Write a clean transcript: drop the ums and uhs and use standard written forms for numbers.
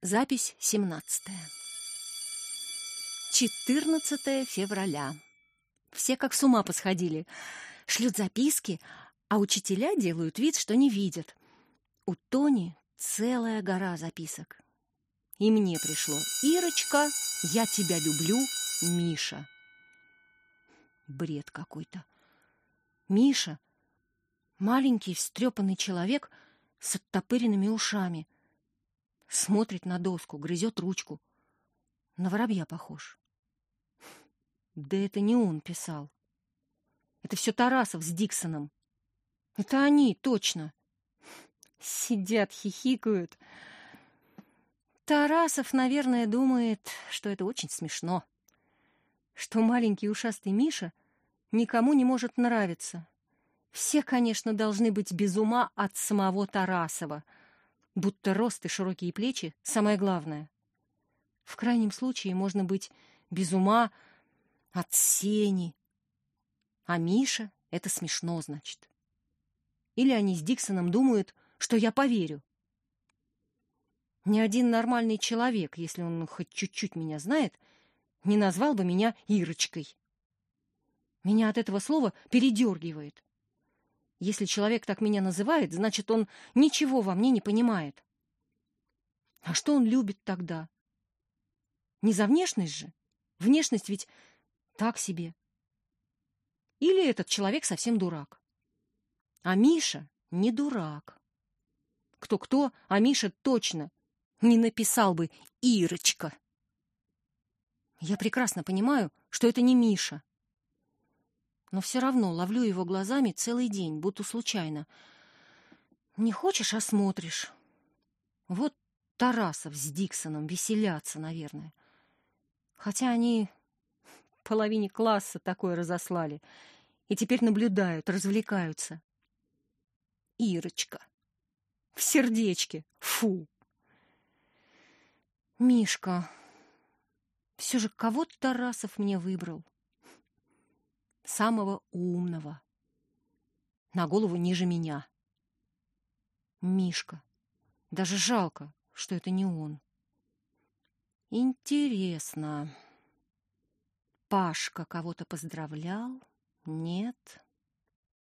Запись 17. 14 февраля. Все как с ума посходили. Шлют записки, а учителя делают вид, что не видят. У Тони целая гора записок. И мне пришло: «Ирочка, я тебя люблю, Миша». Бред какой-то. Миша — маленький встрепанный человек с оттопыренными ушами. Смотрит на доску, грызет ручку. На воробья похож. Да это не он писал. Это все Тарасов с Диксоном. Это они, точно. Сидят, хихикают. Тарасов, наверное, думает, что это очень смешно. Что маленький ушастый Миша никому не может нравиться. Все, конечно, должны быть без ума от самого Тарасова. Будто рост и широкие плечи — самое главное. В крайнем случае можно быть без ума от Сени. А Миша — это смешно, значит. Или они с Диксоном думают, что я поверю. Ни один нормальный человек, если он хоть чуть-чуть меня знает, не назвал бы меня Ирочкой. Меня от этого слова передергивает. Если человек так меня называет, значит, он ничего во мне не понимает. А что он любит тогда? Не за внешность же? Внешность ведь так себе. Или этот человек совсем дурак? А Миша не дурак. Кто-кто, а Миша точно не написал бы «Ирочка». Я прекрасно понимаю, что это не Миша. Но все равно ловлю его глазами целый день, будто случайно. Не хочешь — осмотришь. Вот Тарасов с Диксоном веселятся, наверное. Хотя они половине класса такое разослали и теперь наблюдают, развлекаются. Ирочка. В сердечке. Фу. Мишка. Все же кого-то Тарасов мне выбрал. Самого умного. На голову ниже меня. Мишка. Даже жалко, что это не он. Интересно. Пашка кого-то поздравлял? Нет.